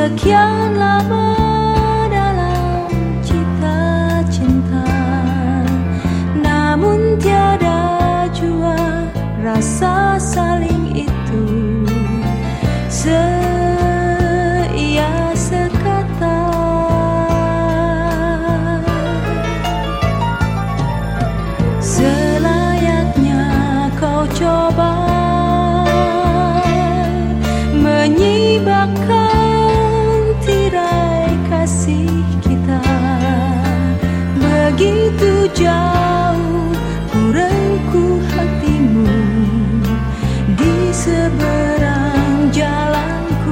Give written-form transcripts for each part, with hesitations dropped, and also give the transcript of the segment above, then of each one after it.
Sekian lama dalam cita cinta, namun tiada jua rasa saling itu seia sekata. Selayaknya kau coba menyibakkan tirai kasih kita, begitu jauh ku rengkuh hatimu di seberang jalanku.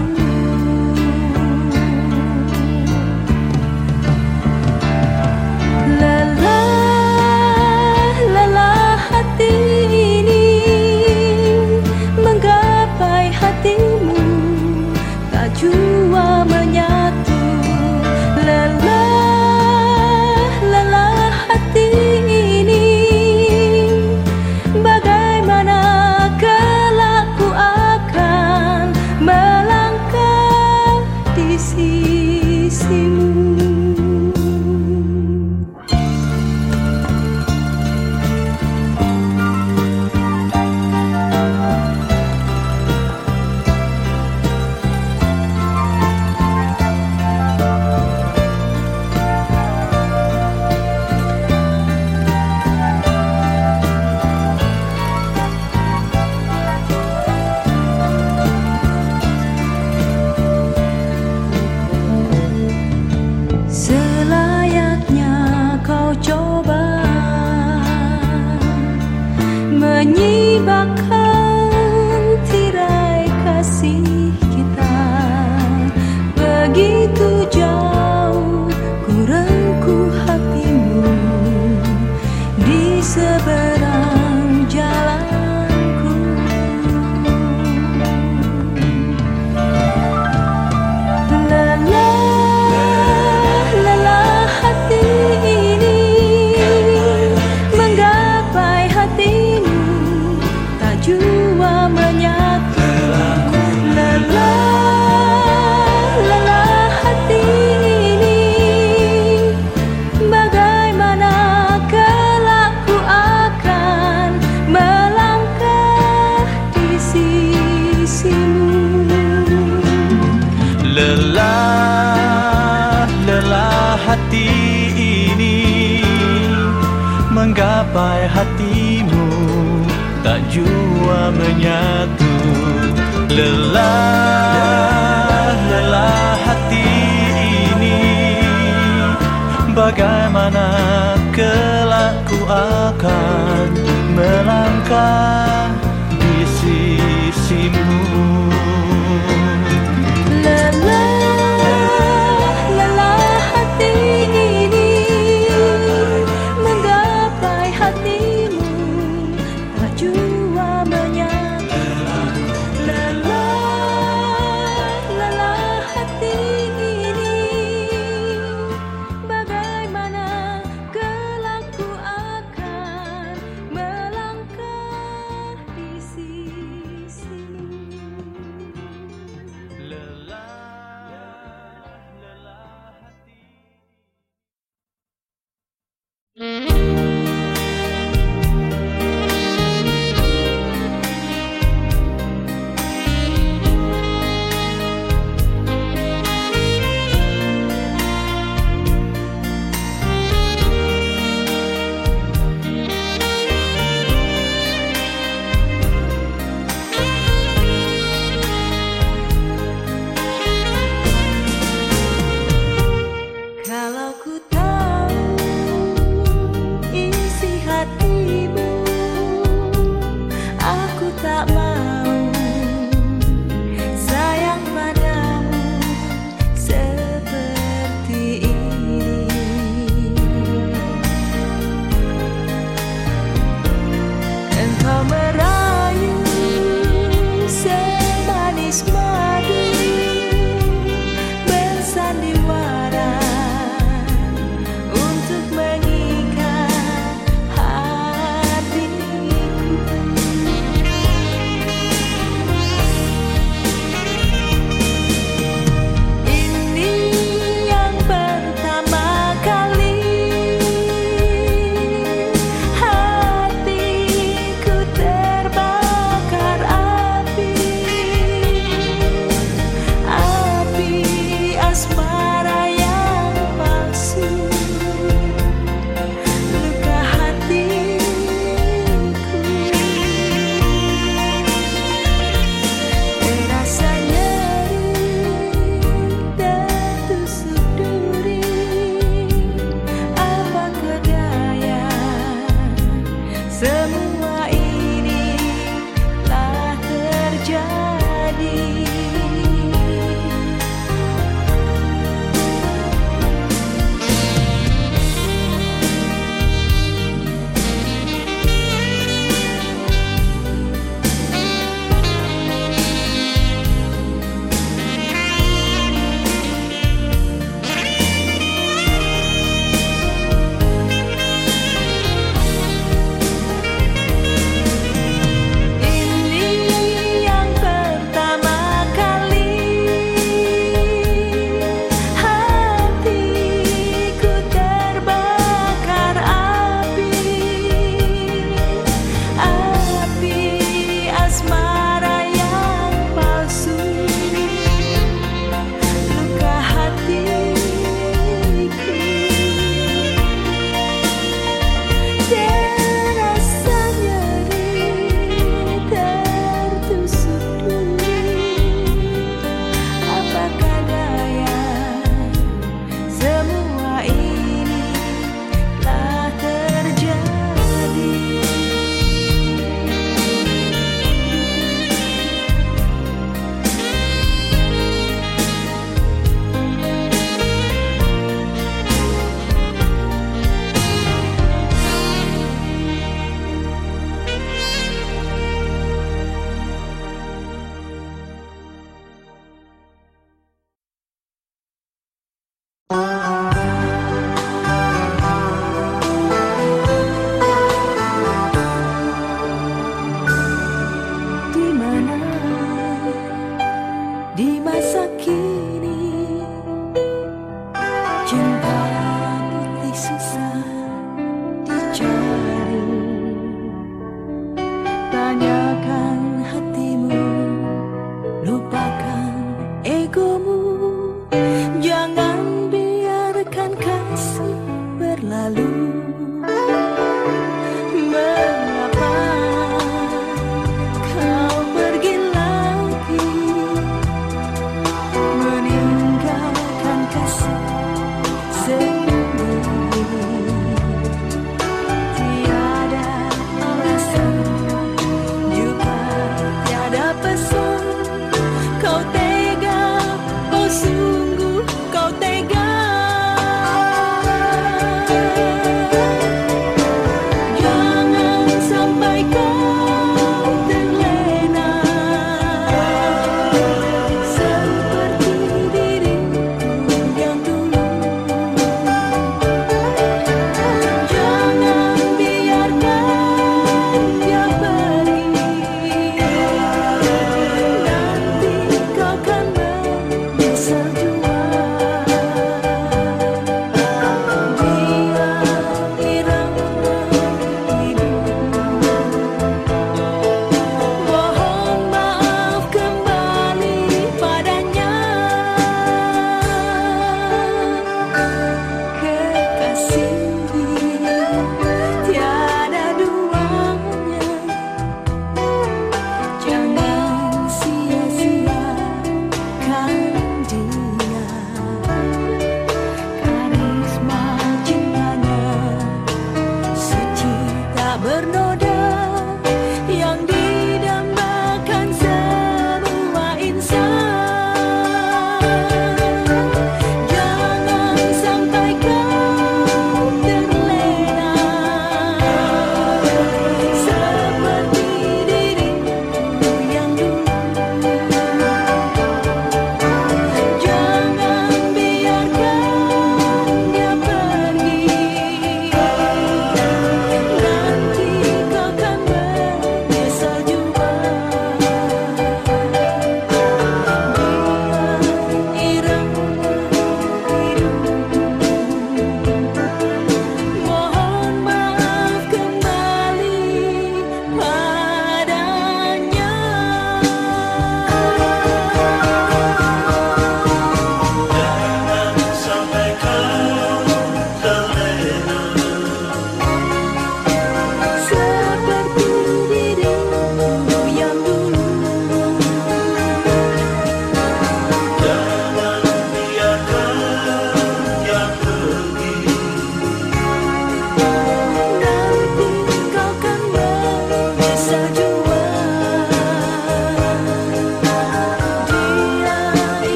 Lelah hati ini menggapai hatimu, tak jua menyatu. Lelah hati ini, bagaimana kelak ku akan melangkah di sisimu. Coba menyibakkan tirai kasih kita, begitu jauh ku rengkuh hatimu di seberang jalanku. Lelah hati jua menyatu. Lelah hati ini, bagaimana kelak ku akan melangkah di sisimu. Lelah hati ini menggapai hatimu, tak jua menyatu. Lelah hati ini, bagaimana kelak ku akan melangkah di sisimu. Lelah hati ini menggapai hatimu, tak jua menyatu. Lelah hati ini, bagaimana kelak ku akan melangkah di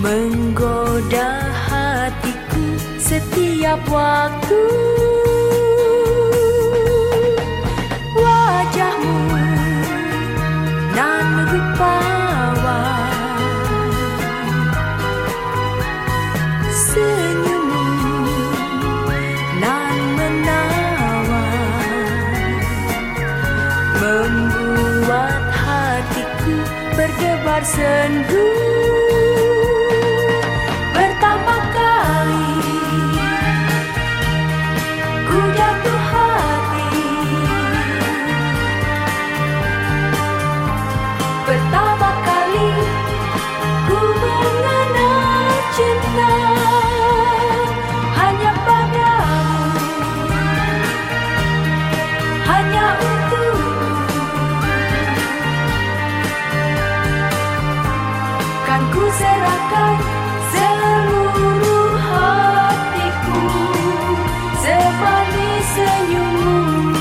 menggoda hatiku setiap waktu. Wajahmu nan rupawan, senyummu nan menawan, membuat hatiku berdebar sendu. Pertama kali ku jatuh hati, pertama kali ku mengenal cinta, hanya padamu, hanya untukmu. Kan ku serahkan seluruh hatiku, semanis senyummu.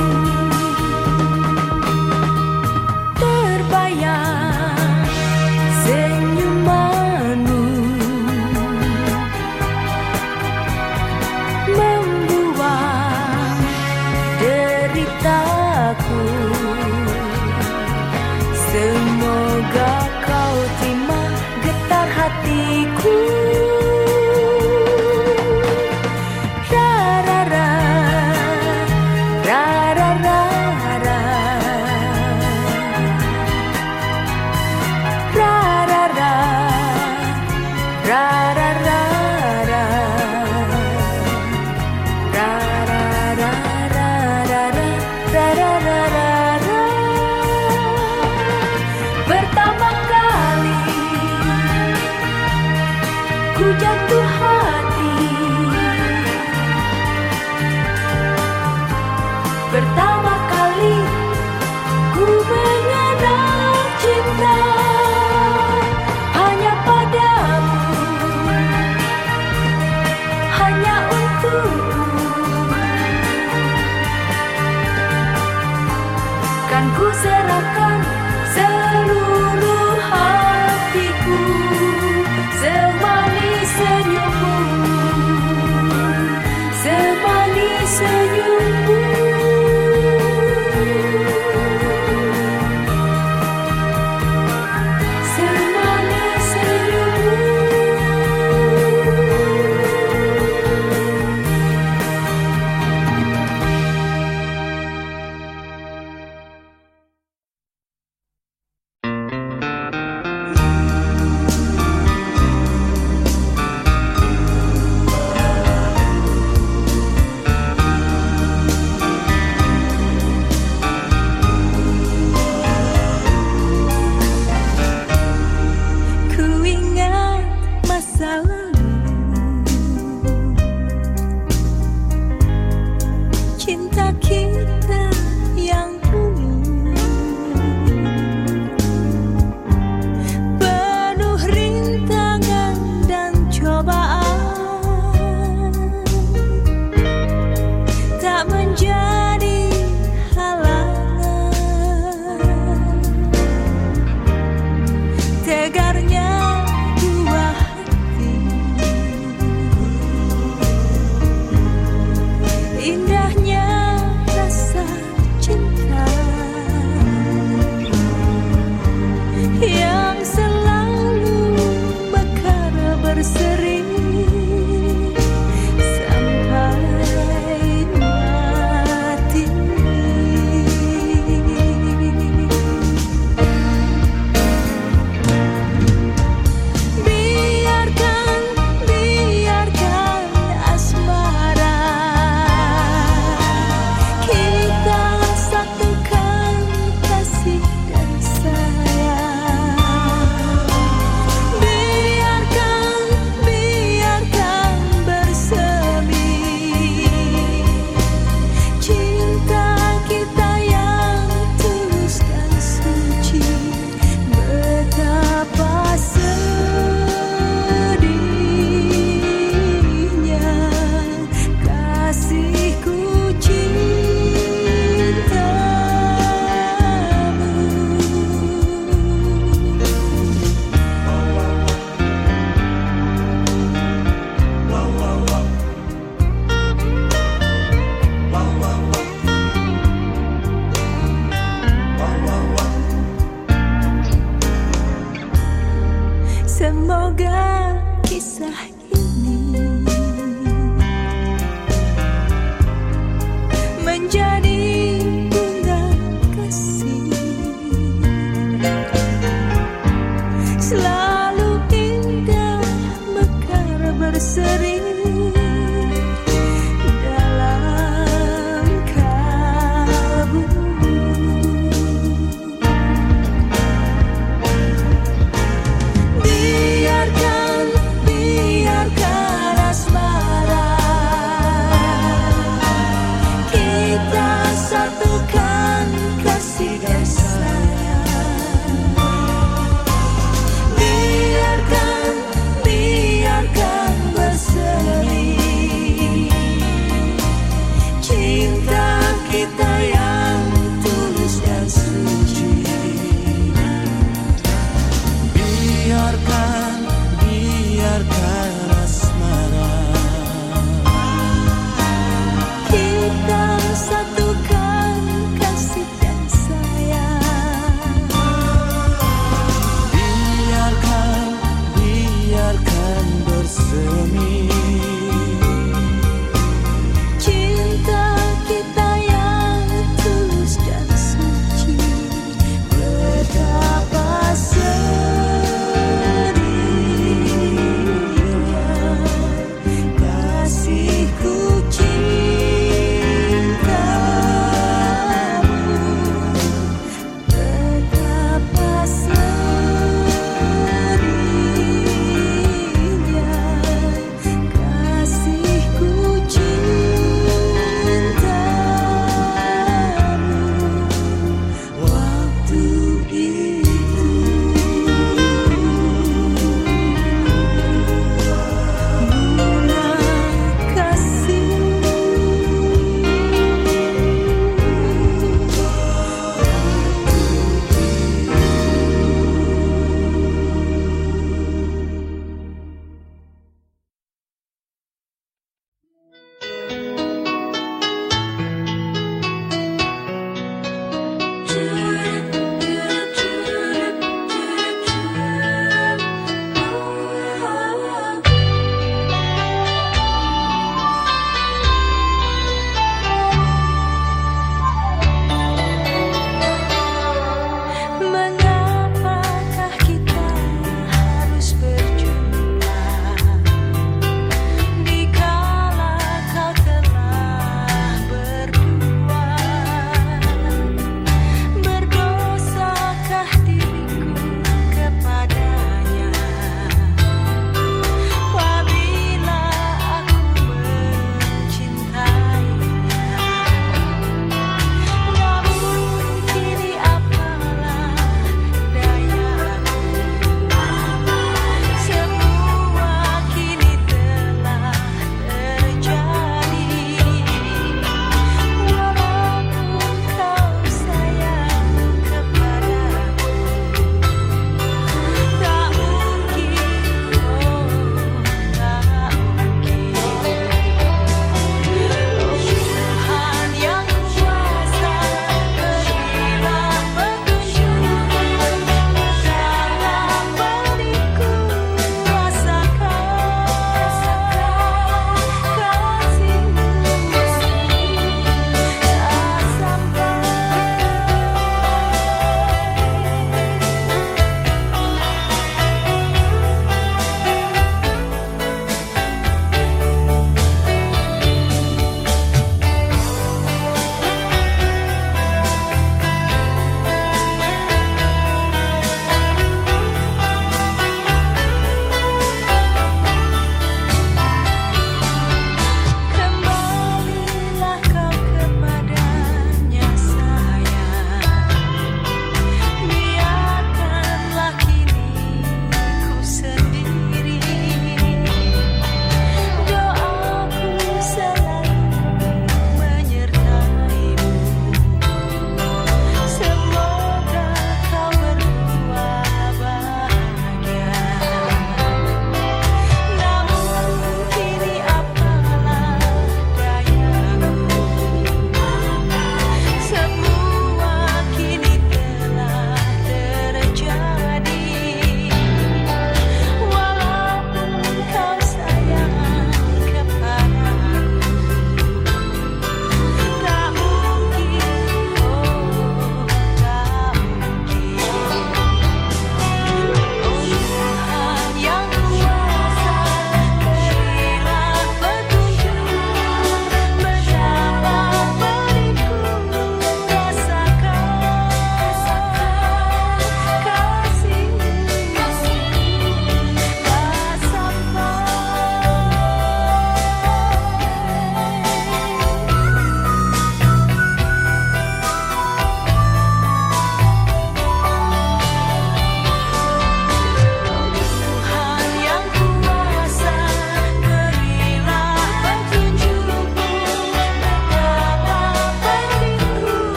Terbayang senyumanmu, membuang deritaku. Semoga kau terima getar hatiku. Ra-ra-ra, ra-ra-ra-ra, ra-ra-ra, ra-ra-ra-ra, ra-ra-ra-ra-ra-ra-ra-ra-ra. Pertama kali ku jatuh hati, pertama kali ku mengenal cinta, hanya padamu, hanya untukmu. Kan ku serahkan seluruh hatiku, semanis senyum. Semoga kisah ini menjadi bunga kasih, selalu indah mekar berseri dalam kalbu. Biarkan asmara kita satukan kasih dan sayang. Biarkan berseri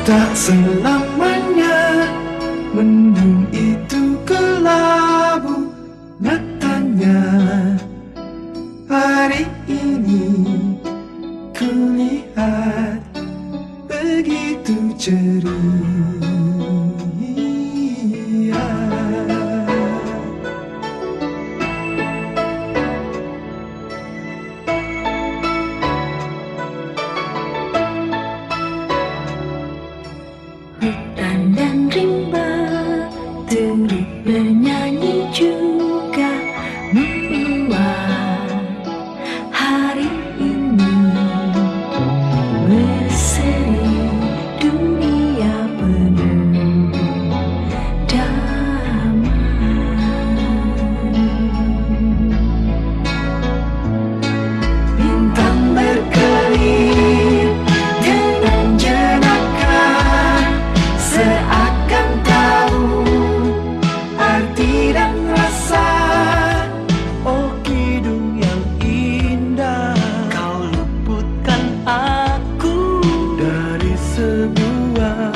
Tak selamanya mendung itu kelabu. Nyatanya hari ini kulihat begitu ceria. Hutan dan rimba turut bernyanyi juga membuat hari ini berseri, dunia penuh damai. Bintang berkelip dengan jenaka, seakan tahu arti dan rasa. Oh kidung yang indah, kau luputkan aku Dari sebuah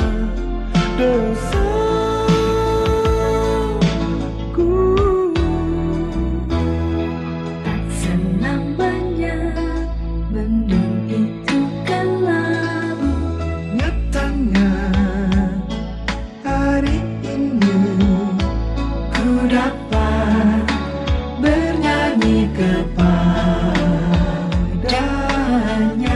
dosaku. Tak selamanya mendung itu kelabu. Nyatanya hari ini ku dapat bernyanyi kepadanya.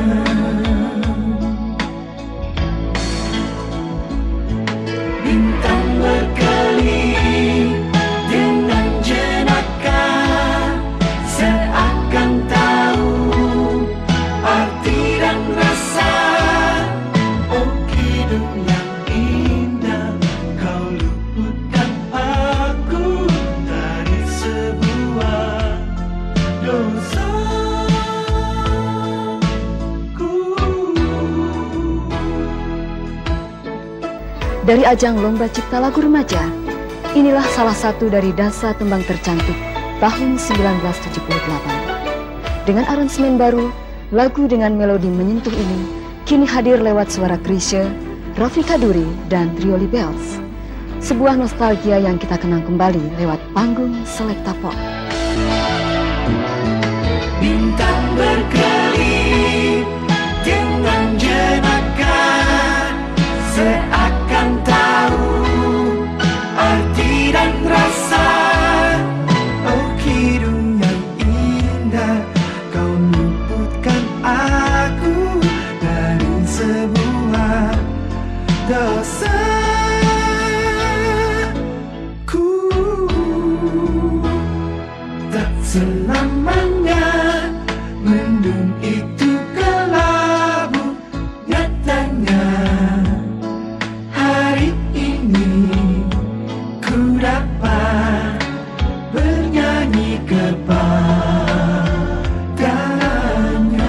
Bintang berkelip dengan jenaka, seakan tahu arti dan rasa. Oh kidung yang indah, kau luputkan aku dari sebuah dosaku. Dari ajang Lomba Cipta Lagu Remaja, inilah salah satu dari dasa tembang tercantik tahun 1978. Dengan aransemen baru, lagu dengan melodi menyentuh ini kini hadir lewat suara Chrisye, Rafiqa Duri, dan Trio Libels. Sebuah nostalgia yang kita kenang kembali lewat panggung Selecta Pop. Bintang berkelip dengan jenaka, seakan tahu arti dan rasa. Oh kidung yang indah, kau luputkan aku dari sebuah dosaku. Tak selamanya mendung itu kelabu. Nyatanya hari ini ku dapat bernyanyi kepadanya.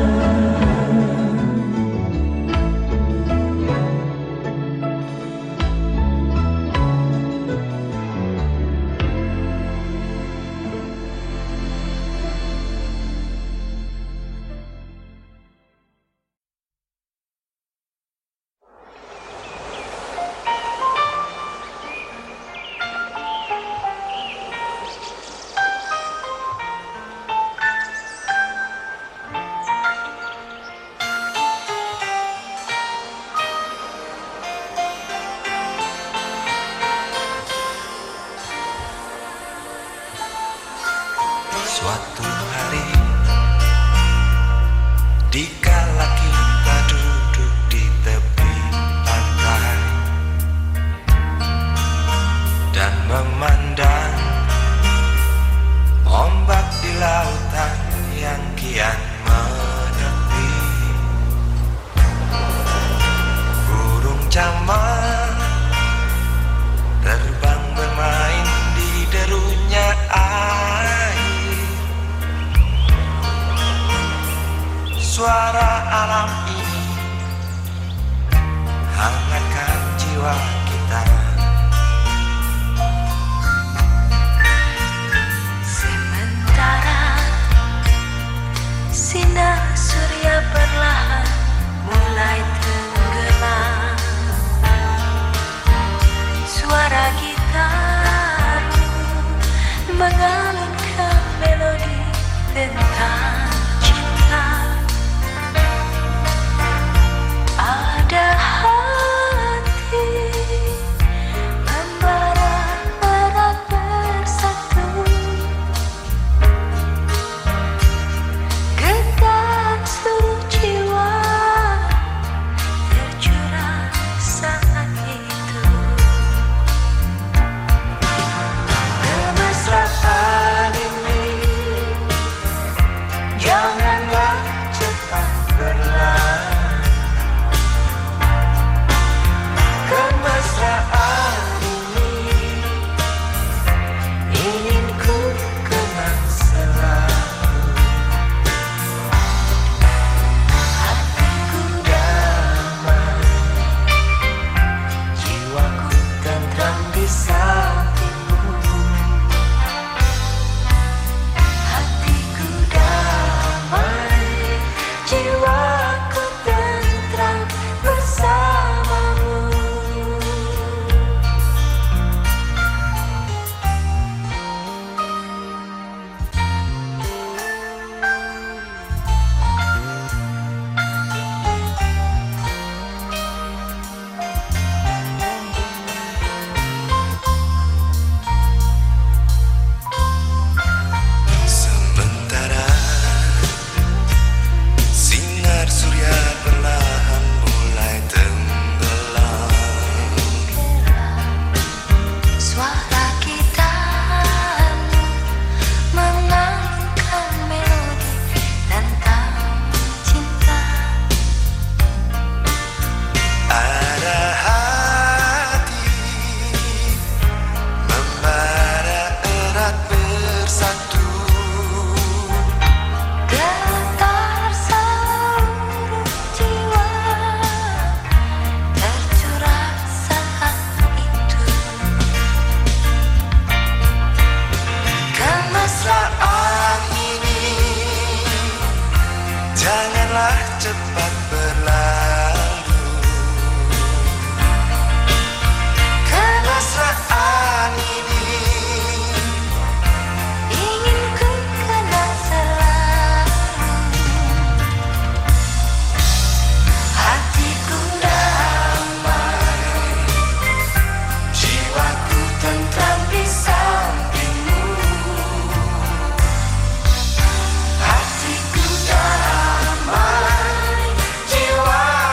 Suatu hari, dikala kita duduk di tepi pantai dan memandang ombak di lautan yang kian menepi, burung camar terbang bermain di derunya air. Suara alam ini hangatkan jiwa kita. Sementara sinar surya perlahan mulai tenggelam, telah cepat berlalu. Kemesraan ini ingin ku kenang selalu. hatiku damai, jiwaku tentram di sampingmu. Hatiku damai, jiwaku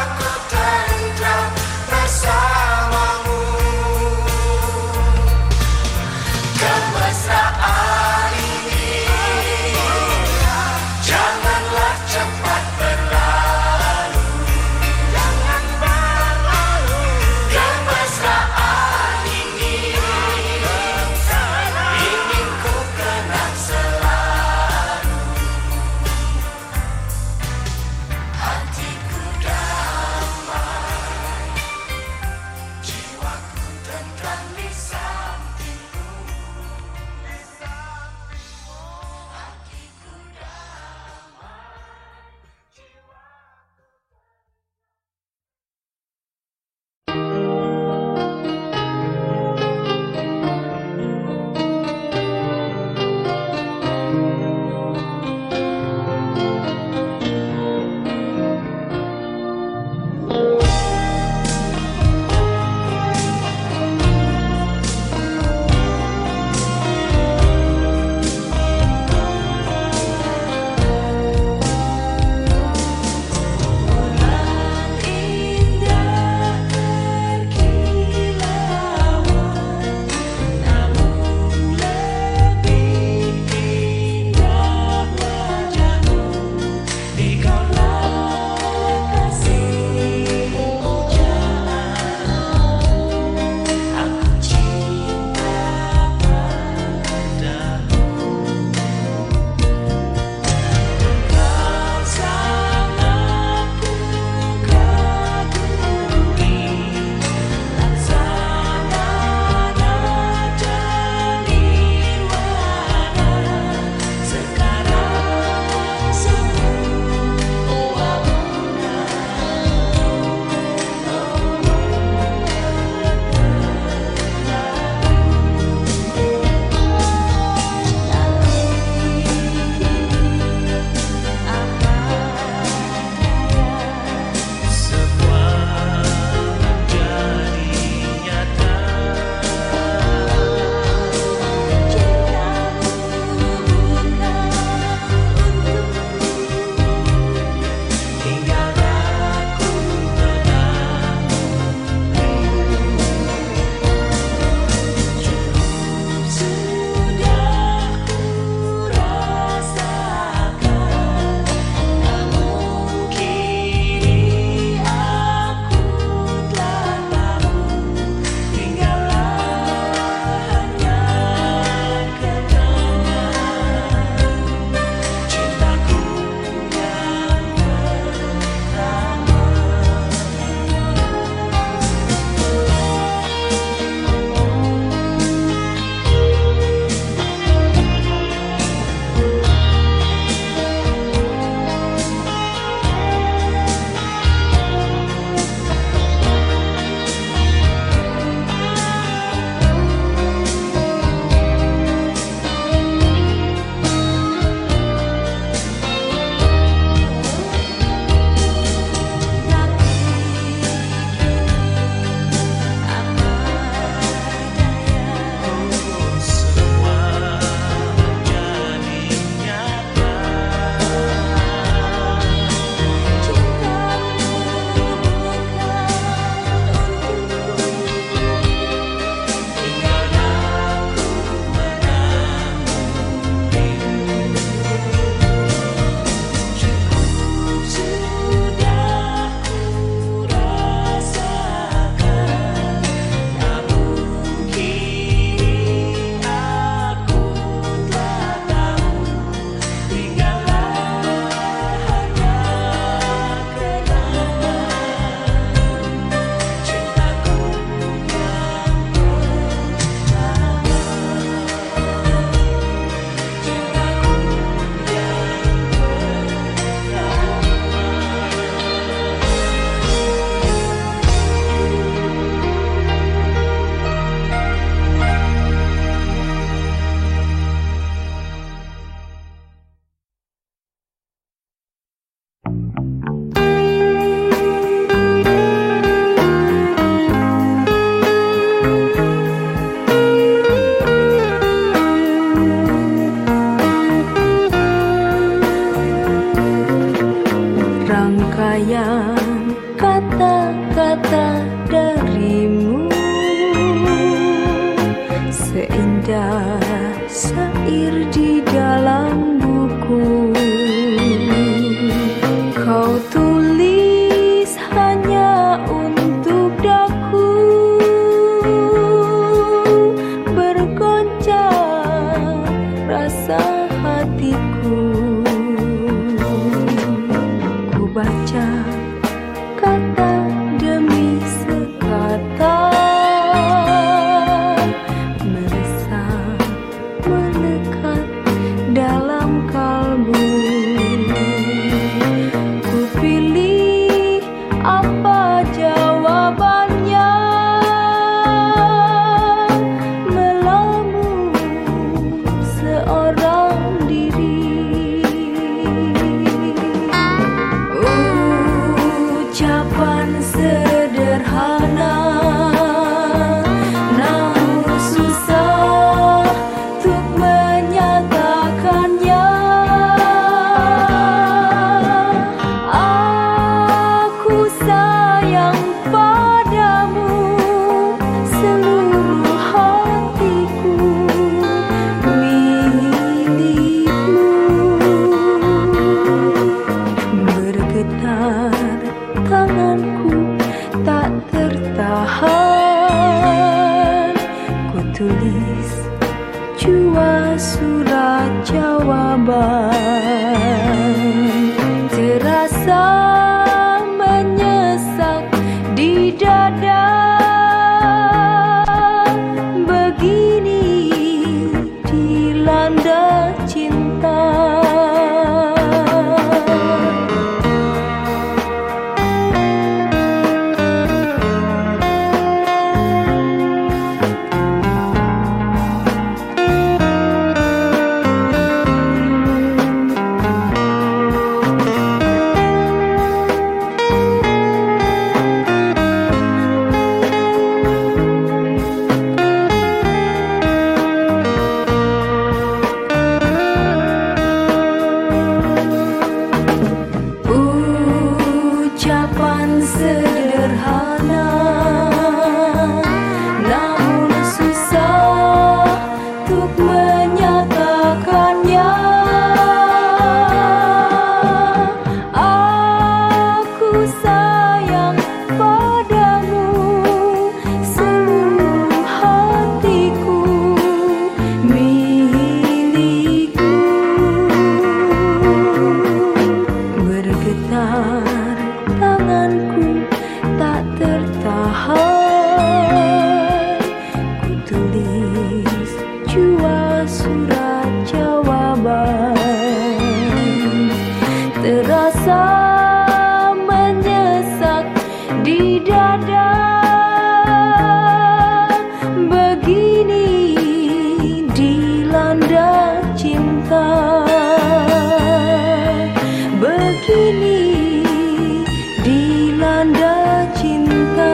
Rangkaian kata-kata darimu seindah syair di dalam buku. Kau tulis hanya untuk daku, bergoncang rasa hatiku. Ku baca kata demi sekata, meresap melekat dalam kalbu. Ku pilih apa jawabannya, melamun seorang diri. Ucapan sederhana namun susah untuk menyatakannya. Aku sayang padamu seluruh hatiku, milikmu. Bergetar tanganku tak tertahan, ku tulis jua surat jawaban. Terasa menyesak di dada, begini dilanda cinta. Ucapan sederhana namun susah untuk menyatakannya. Aku sayang padamu seluruh hatiku, milikmu. Bergetar tanganku tak tertahan, ku tulis jua surat jawaban. Terasa menyesak di dada, begini dilanda cinta. Begini dilanda cinta.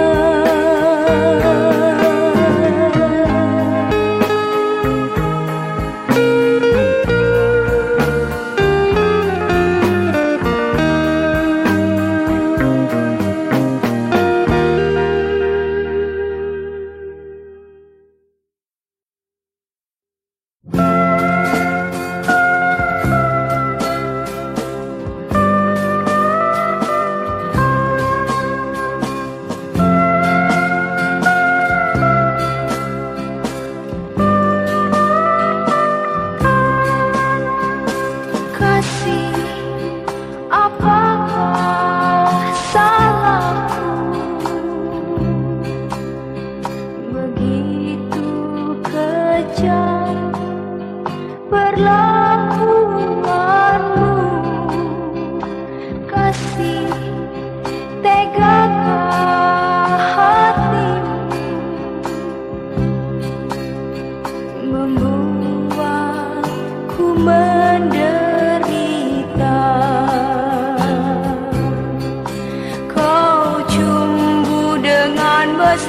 menderita.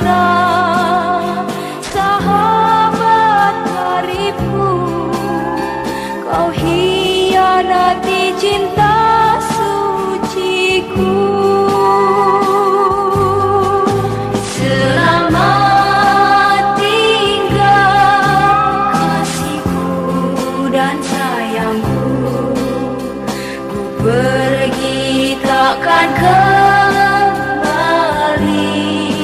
mesra, sahabat karibku, kau hianati cinta suciku. Selamat tinggal kasihku dan sayangku, ku pergi takkan kembali.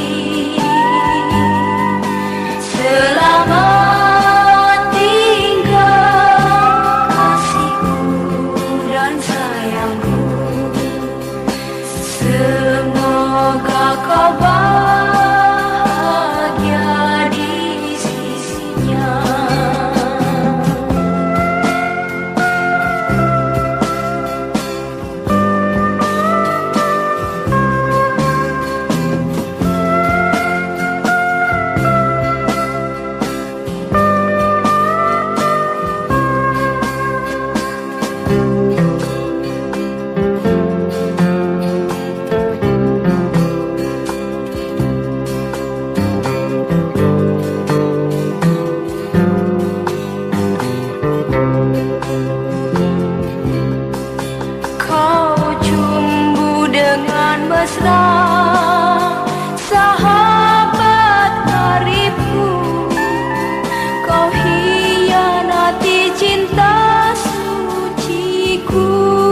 Selamat tinggal kasihku dan sayangku, semoga kau bahagia di sisinya. Kau cumbu dengan mesra, sahabat karibku, kau hianati cinta suciku.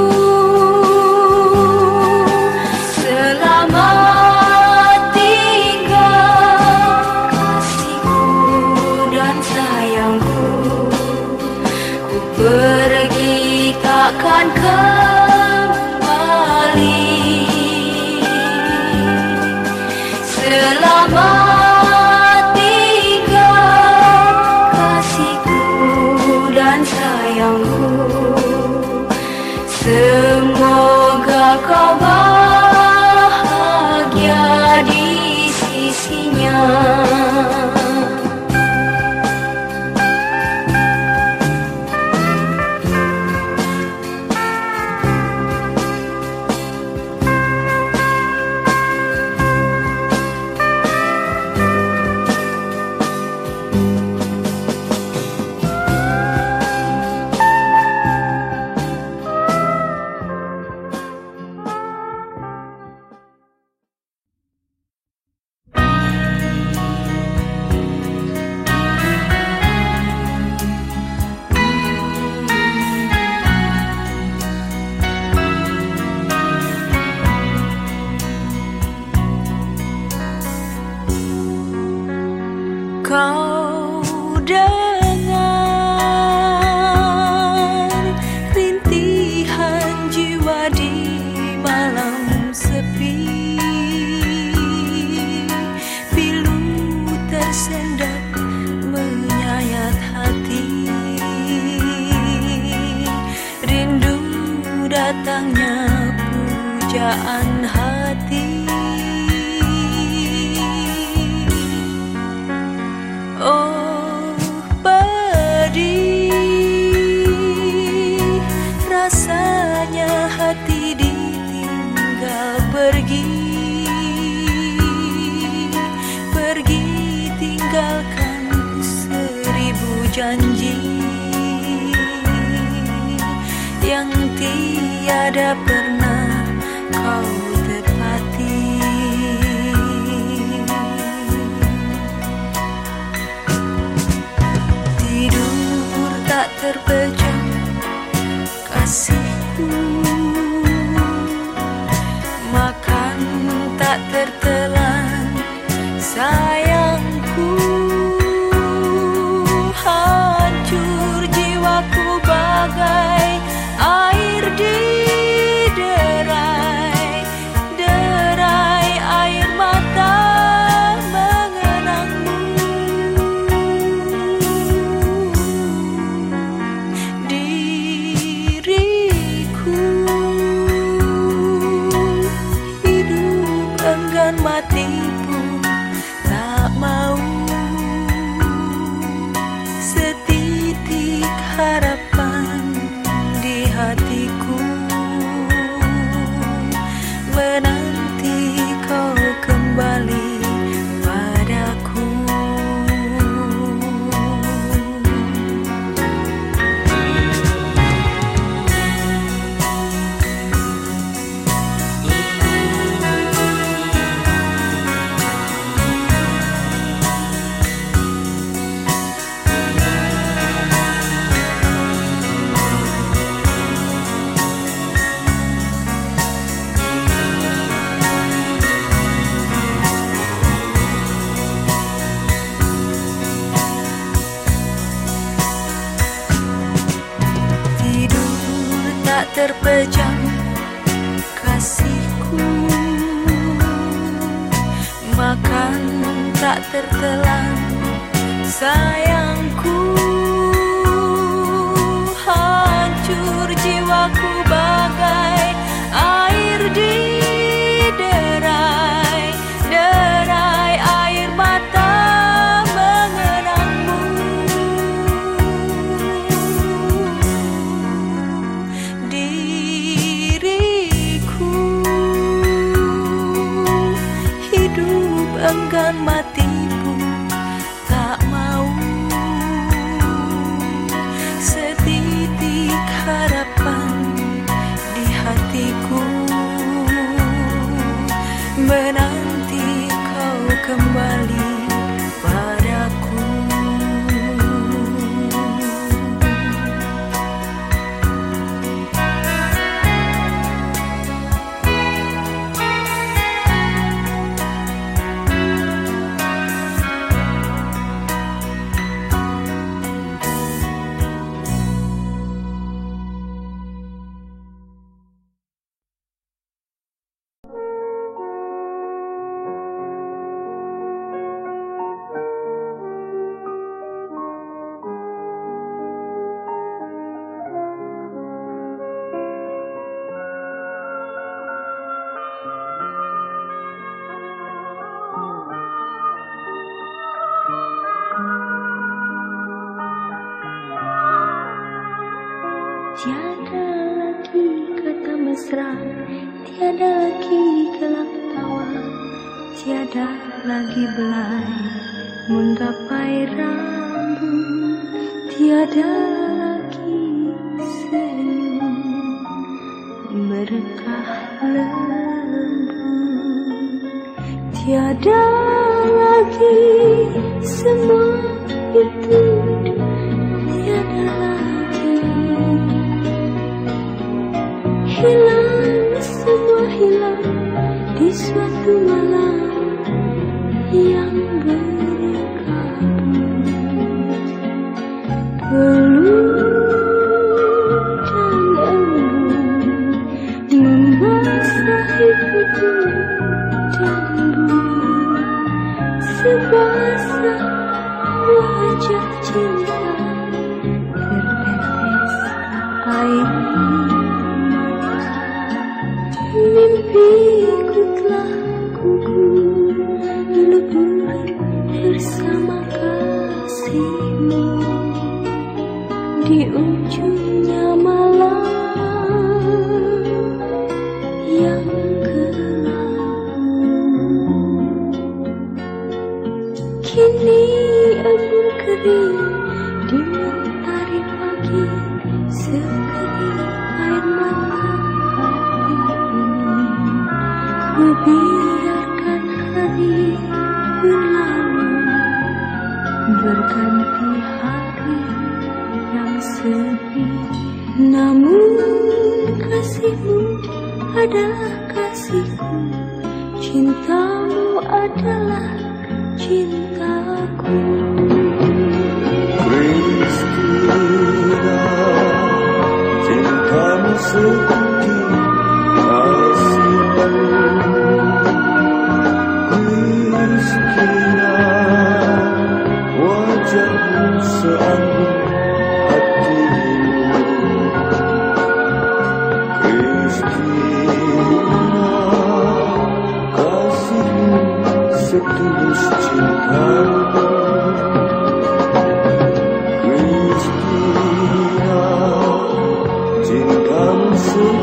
Selamat tinggal kasihku dan sayangku, ku pergi takkan kembali. Selamat tinggal kasihku dan sayangku, semoga kau bahagia di sisinya. Kau dengar rintihan jiwa di malam sepi, pilu tersendat menyayat hati, rindu datangnya pujaan hati. Oh pedih rasanya hati ditinggal pergi, pergi tinggalkan 1000 janji yang tiada pernah kau tepati. Tak terpejam kasihku, makan tak tertelan sayangku, hancur jiwaku bagai air di derai, derai air mata mengenangmu. sejam kasihku, makan tak tertelan sayangku. Hancur jiwaku bagai air di derai, derai air mata mengenangmu. Diriku hidup enggan mati pun tak mau. Setitik harapan di hatiku menanti kau kembali padaku. Tiada lagi kata mesra, tiada lagi gelak tawa, tiada lagi belai menggapai rambut, tiada lagi senyum merekah lembut, tiada lagi semua itu, tiada lagi. Hilang, semua hilang di suatu malam yang berkabut. Peluk dan embun membasahi tubuh dan bumi, sebasah wajah cinta tertetes air. Mimpiku telah gugur lebur bersama kasihmu di ujungnya malam yang gelap. Kini embun kering di mentari pagi, sekering air mata ku biarkan hari berlalu, berganti hari yang sepi. Namun kasihmu adalah kasihku, cintamu adalah cintaku. Kristina, cintamu seperti kasihmu. Kristina, wajahmu seanggun hatimu. Kristina, kasihmu setulus cintamu. Kristina, cintamu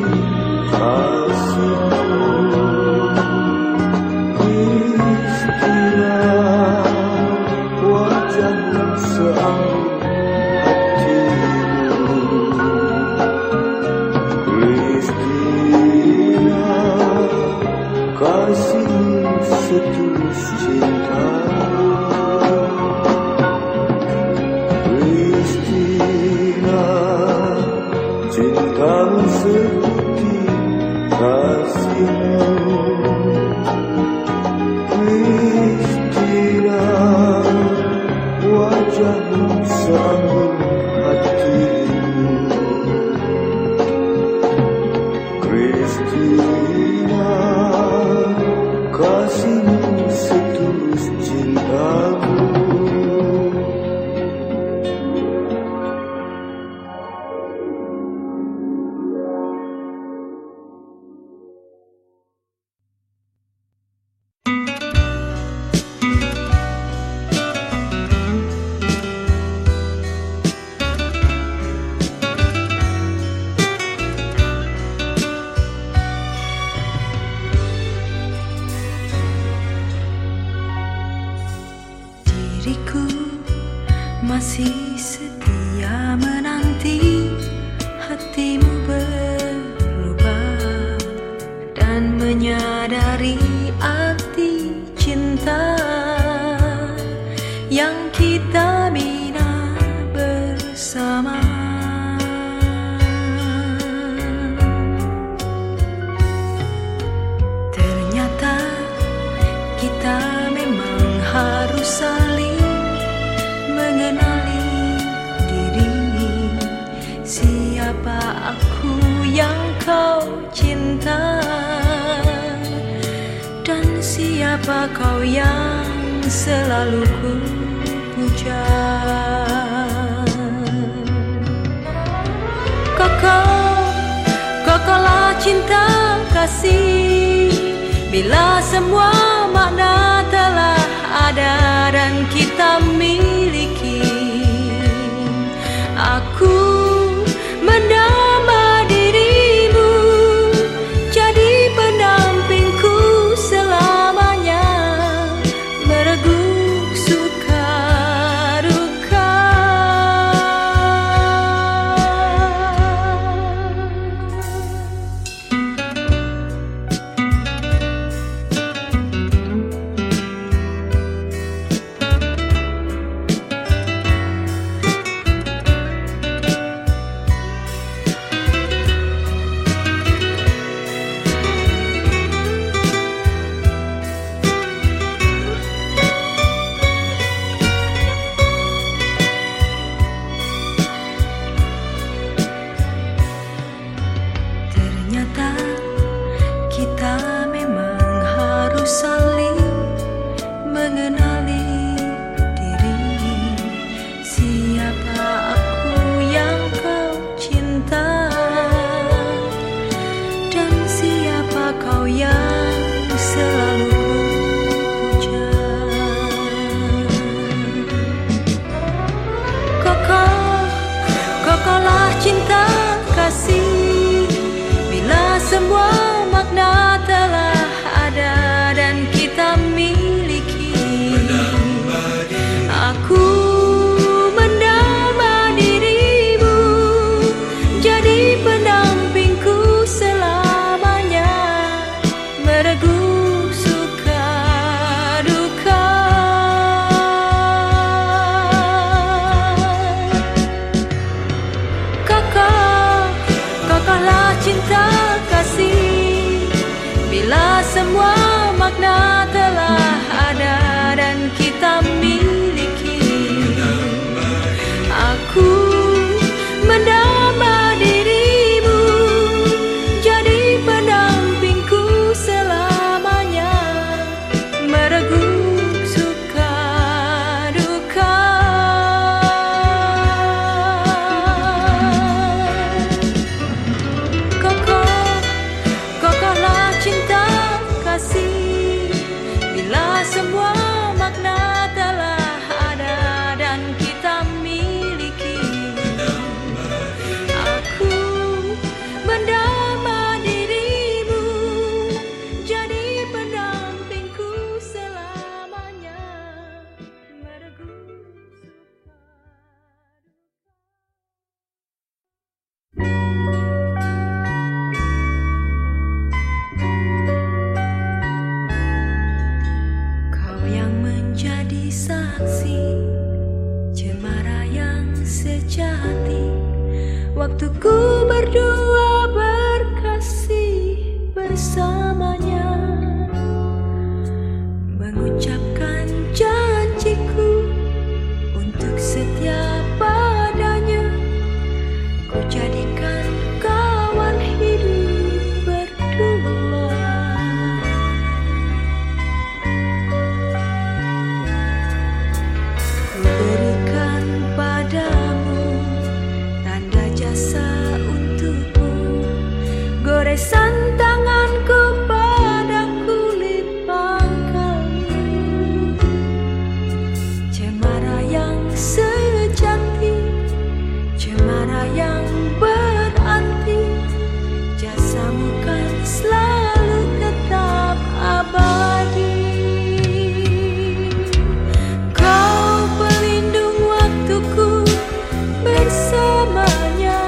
Cintamu seperti kasihmu, Kristina, wajahmu seanggun hatimu. Kristina, kasihmu setulus cintamu. Diriku masih setia menanti hatimu berubah dan menyadari arti cinta yang kita bina bersama. Ternyata kita memang harus saling mengenali diri. Siapa aku yang kau cinta, dan siapa kau yang selalu ku puja. Kokolah cinta kasih, bila semua makna telah ada dan kita miliki. Aku mendamba dirimu, jadi pendampingku selamanya, mereguk suka duka. Ternyata kita memang harus saling mengenali diri. Siapa aku yang kau cinta, dan siapa kau yang selalu ku puja. Kokolah cinta kasih, bila semua makna telah ada dan kita miliki. Aku mendamba dirimu, jadi pendampingku selamanya, mereguk suka bersamanya, mengucapkan janjiku untuk setia padanya. Ku jadikan kawan hidup berdua. Ku berikan padamu tanda jasa untukmu, goresan tanganku pada kulit pangkalmu, cemara yang sejati, cemara yang berarti, jasamu kan selalu tetap abadi. Kau pelindung waktuku bersamanya,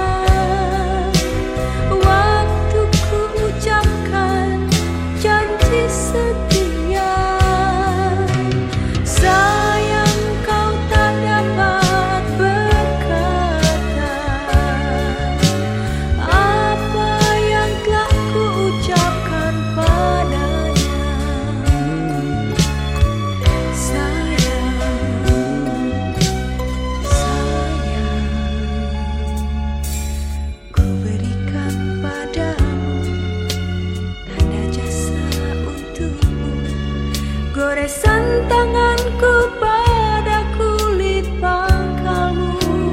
waktuku ucapkan janji setia. Sayang kau tak dapat berkata apa yang telah ku ucapkan padanya. Sayang, ku berikan padamu tanda jasa untukmu, goresan tanganku pada kulit pangkalmu,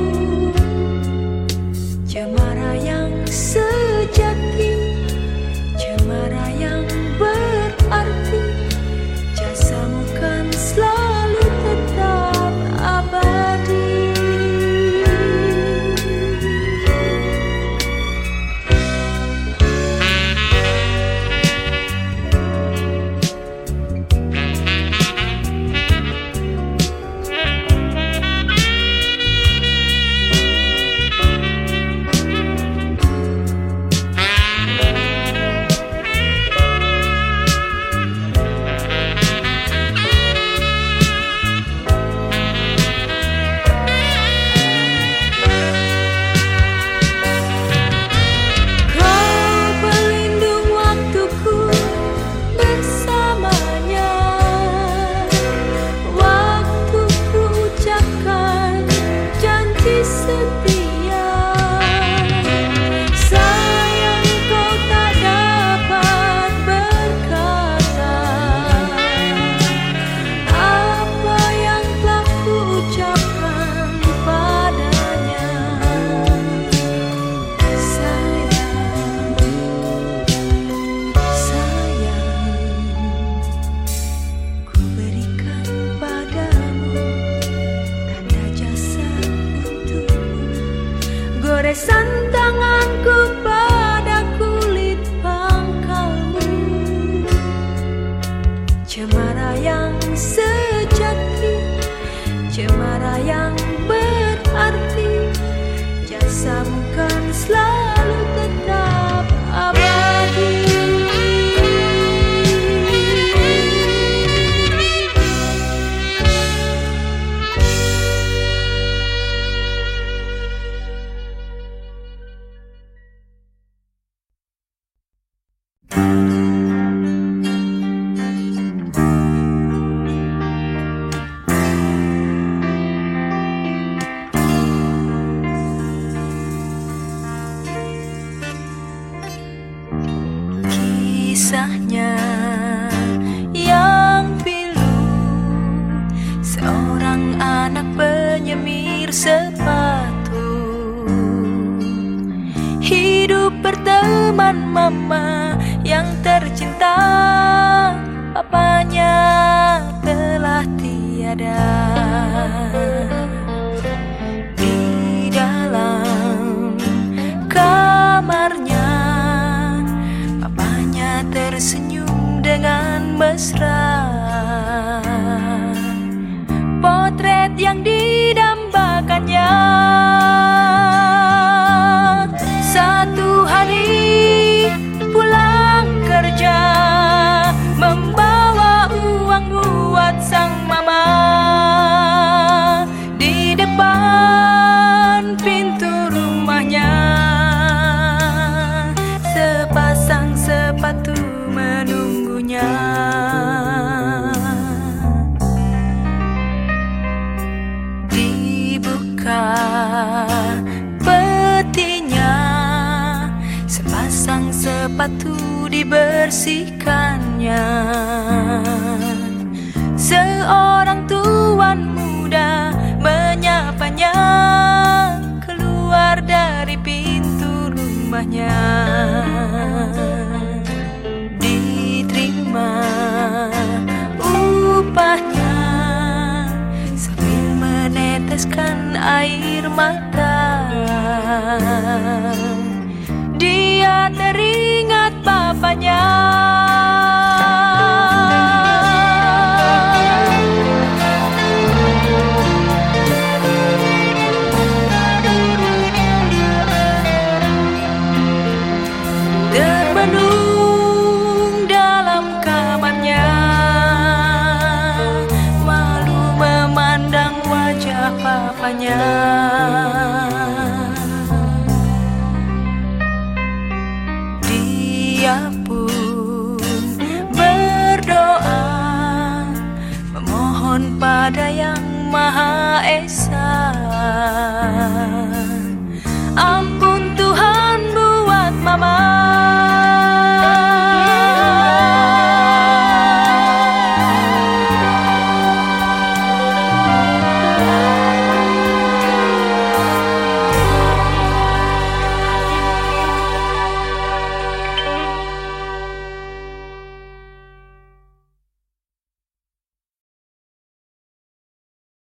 cemara yang sejati, cemara yang berarti, jasamu kan selalu tetap abadi. Kau pelindung waktuku bersamanya, waktuku ucapkan janji setia. Sayang kau tak dapat berkata apa yang telah ku ucapkan padanya. Sayang, ku berikan padamu tanda jasa untukmu, goresan tanganku pada kulit pangkalmu, cemara yang sejati, cemara yang berarti, jasamu kan selalu tetap abadi. Kisahnya yang pilu, seorang anak penyemir sepatu, hidup berteman mama yang tercinta, papanya telah tiada. Di dalam kamarnya papanya tersenyum dengan mesra. Potret yang didambakannya, satu hari pulang kerja membawa uang buat sang mama. Di depan pintu rumahnya sepasang sepatu dibersihkannya. Seorang tuan muda menyapanya keluar dari pintu rumahnya. Diterima upahnya sambil meneteskan air mata. Dia teringat bapaknya. Termenung dalam kamarnya, malu memandang wajah papanya. Dia pun berdoa memohon pada Yang Maha Esa